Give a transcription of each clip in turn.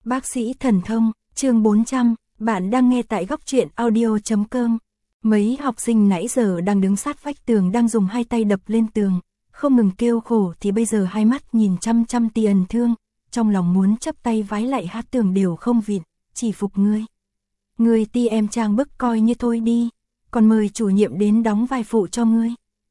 Bác sĩ thần thông, chương 400, bạn đang nghe tại góc truyện audio.com. Mấy học sinh nãy giờ đang đứng sát vách tường đang dùng hai tay đập lên tường, không ngừng kêu khổ thì bây giờ hai mắt nhìn chăm chăm Tiền Thương, trong lòng muốn chắp tay vái lạy hát tường đều không vịn, chỉ phục ngươi. Ngươi ti em trang bức coi như thôi đi, còn mời chủ nhiệm đến đóng vai phụ cho ngươi.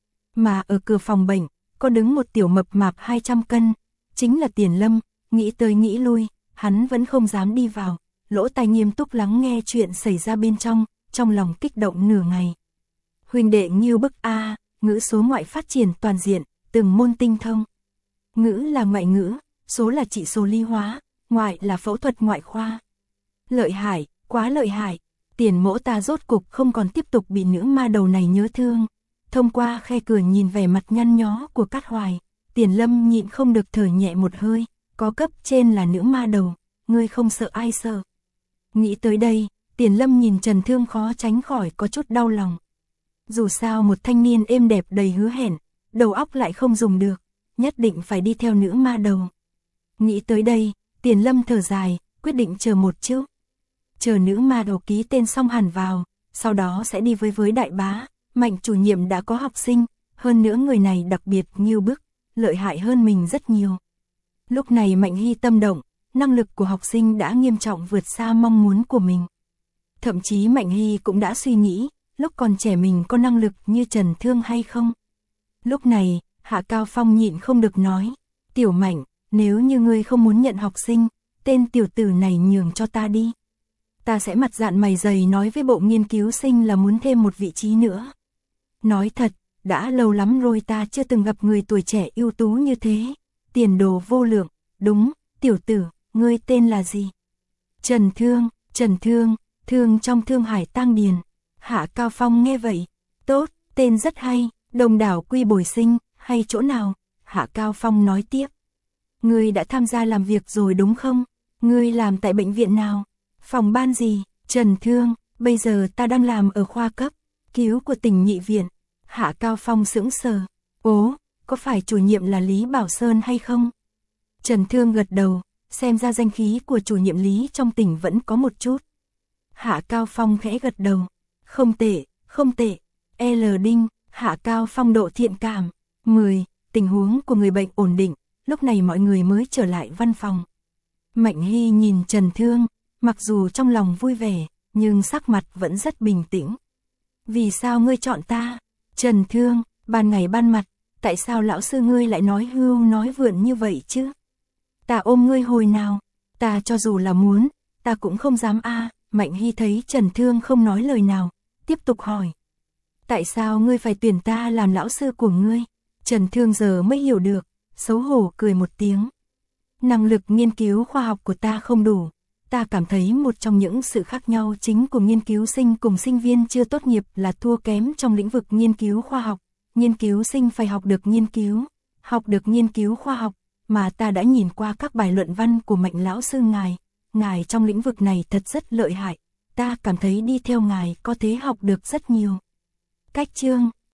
Mà ở cửa phòng bệnh, có đứng một tiểu mập mạp 200 cân, chính là Tiền Lâm, nghĩ tới nghĩ lui, hắn vẫn không dám đi vào, lỗ tai nghiêm túc lắng nghe chuyện xảy ra bên trong lòng kích động nửa ngày. Huynh đệ nghiêu bức a, ngữ số ngoại phát triển toàn diện, từng môn tinh thông. Ngữ là ngoại ngữ, số là trị số lý hóa, ngoại là phẫu thuật ngoại khoa. Lợi hại, quá lợi hại, Tiền mỗ ta rốt cục không còn tiếp tục bị nữ ma đầu này nhớ thương. Thông qua khe cửa nhìn vẻ mặt nhăn nhó của Cát Hoài, Tiền Lâm nhịn không được thở nhẹ một hơi, có cấp trên là nữ ma đầu, ngươi không sợ ai sợ. Nghĩ tới đây, Tiền Lâm nhìn Trần Thương khó tránh khỏi có chút đau lòng. Dù sao một thanh niên êm đẹp đầy hứa hẹn, đầu óc lại không dùng được, nhất định phải đi theo nữ ma đầu. Nghĩ tới đây, Tiền Lâm thở dài, quyết định chờ một chút. Chờ nữ ma đầu ký tên xong hẳn vào, sau đó sẽ đi với đại bá. Mạnh chủ nhiệm đã có học sinh, hơn nữa người này đặc biệt nghiêu bức, lợi hại hơn mình rất nhiều. Lúc này Mạnh Hy tâm động, năng lực của học sinh đã nghiêm trọng vượt xa mong muốn của mình. Thậm chí Mạnh Hy cũng đã suy nghĩ, lúc còn trẻ mình có năng lực như Trần Thương hay không. Lúc này, Hạ Cao Phong nhịn không được nói, Tiểu Mạnh, nếu như ngươi không muốn nhận học sinh, tên tiểu tử này nhường cho ta đi. Ta sẽ mặt dạn mày dày nói với bộ nghiên cứu sinh là muốn thêm một vị trí nữa. Nói thật, đã lâu lắm rồi ta chưa từng gặp người tuổi trẻ ưu tú như thế, tiền đồ vô lượng. Đúng, tiểu tử, ngươi tên là gì? Trần Thương, thương trong Thương Hải Tang Điền. Hạ Cao Phong nghe vậy, tốt, tên rất hay, Đồng đảo quy bồi sinh, hay chỗ nào? Hạ Cao Phong nói tiếp. Ngươi đã tham gia làm việc rồi đúng không? Ngươi làm tại bệnh viện nào? Phòng ban gì? Trần Thương, bây giờ ta đang làm ở khoa cấp cứu của tỉnh Nhị viện. Hạ Cao Phong sững sờ. Ố, có phải chủ nhiệm là Lý Bảo Sơn hay không? Trần Thương gật đầu, xem ra danh khí của chủ nhiệm Lý trong tỉnh vẫn có một chút. Hạ Cao Phong khẽ gật đầu. Không tệ. L Đinh, Hạ Cao Phong độ thiện cảm. 10. Tình huống của người bệnh ổn định, lúc này mọi người mới trở lại văn phòng. Mạnh Hy nhìn Trần Thương, mặc dù trong lòng vui vẻ, nhưng sắc mặt vẫn rất bình tĩnh. Vì sao ngươi chọn ta? Trần Thương, ban ngày ban mặt, tại sao lão sư ngươi lại nói hưu nói vượn như vậy chứ? Ta ôm ngươi hồi nào? Ta cho dù là muốn, ta cũng không dám a. Mạnh Hy thấy Trần Thương không nói lời nào, tiếp tục hỏi. Tại sao ngươi phải tuyển ta làm lão sư của ngươi? Trần Thương giờ mới hiểu được, xấu hổ cười một tiếng. Năng lực nghiên cứu khoa học của ta không đủ. Ta cảm thấy một trong những sự khác nhau chính của nghiên cứu sinh cùng sinh viên chưa tốt nghiệp là thua kém trong lĩnh vực nghiên cứu khoa học. Nghiên cứu sinh phải học được nghiên cứu khoa học, mà ta đã nhìn qua các bài luận văn của Mạnh lão sư ngài trong lĩnh vực này thật rất lợi hại, ta cảm thấy đi theo ngài có thể học được rất nhiều. Cách chương